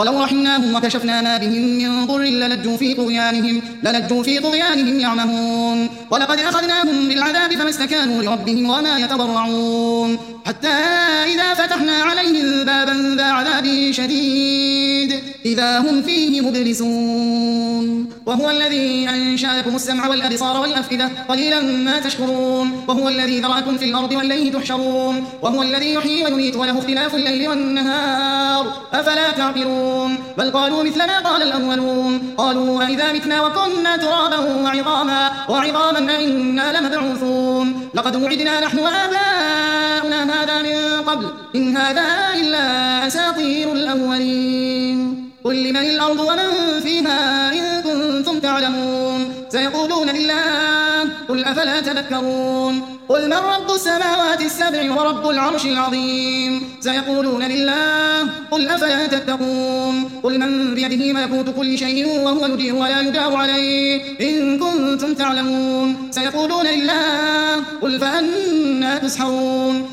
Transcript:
ولو رحمناهم وكشفنا ما بهم من ضر للجوا في طغيانهم يعمهون ولقد أخذناهم بالعذاب فما استكانوا لربهم وما يتضرعون حتى إذا فتحنا عليهم بابا ذا عذاب شديد إذا هم فيه مبلسون وهو الذي أنشأ لكم السمع والأبصار والأفئدة قليلا ما تشكرون وهو الذي ذرأكم في الأرض والإليه تحشرون وهو الذي يحيي ويميت وله اختلاف الليل والنهار أفلا تعقلون بل قالوا مثل ما قال الأولون قالوا أئذا متنا وكنا ترابا وعظاما أئنا لمبعوثون لقد وعدنا نحن وآباؤنا هذا من قبل إن هذا إلا أساطير الأولين قل لمن الأرض ومن فيها إن كنتم تعلمون سيقولون لله قل أفلا تذكرون قل من رب السماوات السبع ورب العرش العظيم سيقولون لله قل أفلا تتقون قل من بيده ملكوت كل شيء وهو يجير ولا يجار عليه إن كنتم تعلمون سيقولون لله قل فأنى تسحرون